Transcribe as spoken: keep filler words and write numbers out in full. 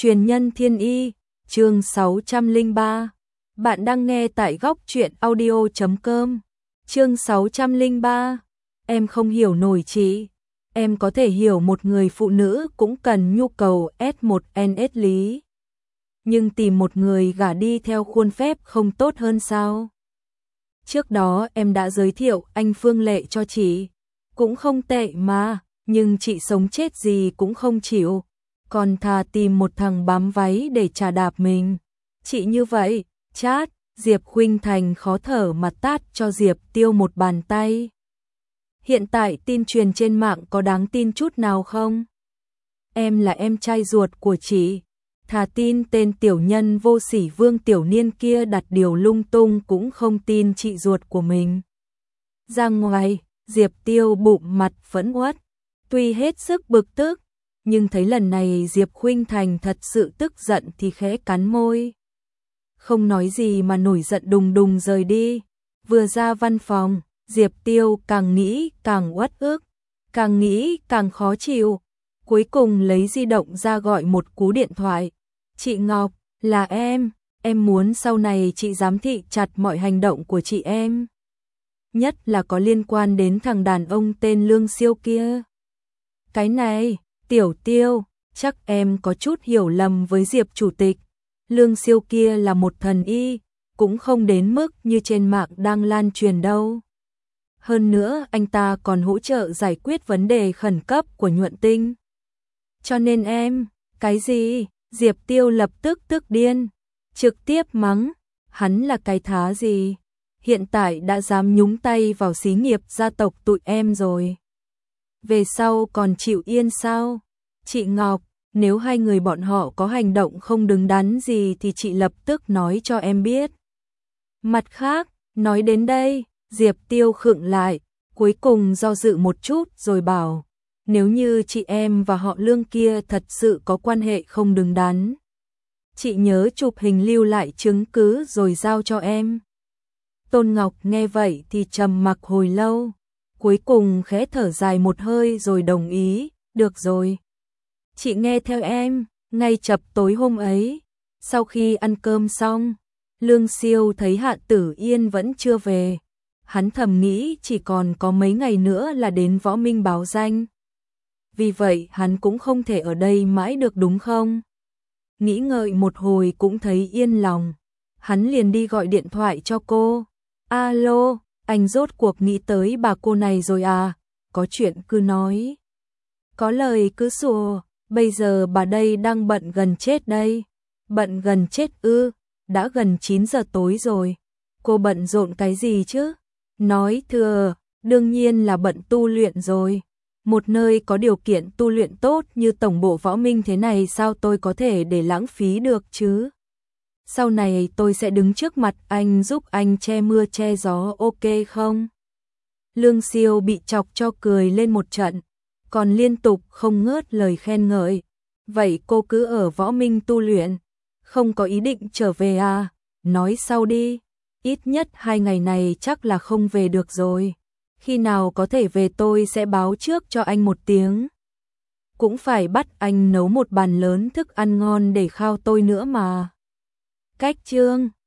Truyền nhân thiên y, chương sáu trăm lẻ ba. Bạn đang nghe tại góc truyện audio chấm com. Chương sáu trăm lẻ ba. Em không hiểu nổi chị. Em có thể hiểu một người phụ nữ cũng cần nhu cầu S một N S lý. Nhưng tìm một người gả đi theo khuôn phép không tốt hơn sao? Trước đó em đã giới thiệu anh Phương Lệ cho chị. Cũng không tệ mà, nhưng chị sống chết gì cũng không chịu. Còn thà tìm một thằng bám váy để chà đạp mình. Chị như vậy, chát, Diệp Khuynh Thành khó thở mà tát cho Diệp Tiêu một bàn tay. Hiện tại tin truyền trên mạng có đáng tin chút nào không? Em là em trai ruột của chị. Thà tin tên tiểu nhân vô sỉ Vương Tiểu Niên kia đặt điều lung tung cũng không tin chị ruột của mình. Ra ngoài, Diệp Tiêu bụng mặt phẫn uất. Tuy hết sức bực tức, nhưng thấy lần này Diệp Khuynh Thành thật sự tức giận thì khẽ cắn môi. Không nói gì mà nổi giận đùng đùng rời đi. Vừa ra văn phòng, Diệp Tiêu càng nghĩ càng uất ức, càng nghĩ càng khó chịu. Cuối cùng lấy di động ra gọi một cú điện thoại. Chị Ngọc, là em, em muốn sau này chị giám thị chặt mọi hành động của chị em. Nhất là có liên quan đến thằng đàn ông tên Lương Siêu kia. Cái này, Tiểu Tiêu, chắc em có chút hiểu lầm với Diệp Chủ tịch. Lương Siêu kia là một thần y, cũng không đến mức như trên mạng đang lan truyền đâu. Hơn nữa anh ta còn hỗ trợ giải quyết vấn đề khẩn cấp của Nhuận Tinh. Cho nên em, cái gì? Diệp Tiêu lập tức tức điên, trực tiếp mắng, hắn là cái thá gì? Hiện tại đã dám nhúng tay vào xí nghiệp gia tộc tụi em rồi. Về sau còn chịu yên sao? Chị Ngọc, nếu hai người bọn họ có hành động không đứng đắn gì thì chị lập tức nói cho em biết. Mặt khác, nói đến đây, Diệp Tiêu khựng lại, cuối cùng do dự một chút rồi bảo, nếu như chị em và họ Lương kia thật sự có quan hệ không đứng đắn, chị nhớ chụp hình lưu lại chứng cứ rồi giao cho em. Tôn Ngọc nghe vậy thì trầm mặc hồi lâu, cuối cùng khẽ thở dài một hơi rồi đồng ý, được rồi. Chị nghe theo em. Ngay chập tối hôm ấy, sau khi ăn cơm xong, Lương Siêu thấy Hạ Tử Yên vẫn chưa về. Hắn thầm nghĩ chỉ còn có mấy ngày nữa là đến Võ Minh báo danh. Vì vậy hắn cũng không thể ở đây mãi được đúng không? Nghĩ ngợi một hồi cũng thấy yên lòng. Hắn liền đi gọi điện thoại cho cô. Alo, anh rốt cuộc nghĩ tới bà cô này rồi à? Có chuyện cứ nói. Có lời cứ sủa. Bây giờ bà đây đang bận gần chết đây. Bận gần chết ư? Đã gần chín giờ tối rồi. Cô bận rộn cái gì chứ? Nói thừa, đương nhiên là bận tu luyện rồi. Một nơi có điều kiện tu luyện tốt như tổng bộ Võ Minh thế này sao tôi có thể để lãng phí được chứ? Sau này tôi sẽ đứng trước mặt anh giúp anh che mưa che gió, ok không? Lương Siêu bị chọc cho cười lên một trận, còn liên tục không ngớt lời khen ngợi. Vậy cô cứ ở Võ Minh tu luyện, không có ý định trở về à? Nói sau đi, ít nhất hai ngày này chắc là không về được rồi. Khi nào có thể về tôi sẽ báo trước cho anh một tiếng. Cũng phải bắt anh nấu một bàn lớn thức ăn ngon để khao tôi nữa mà. Cách chương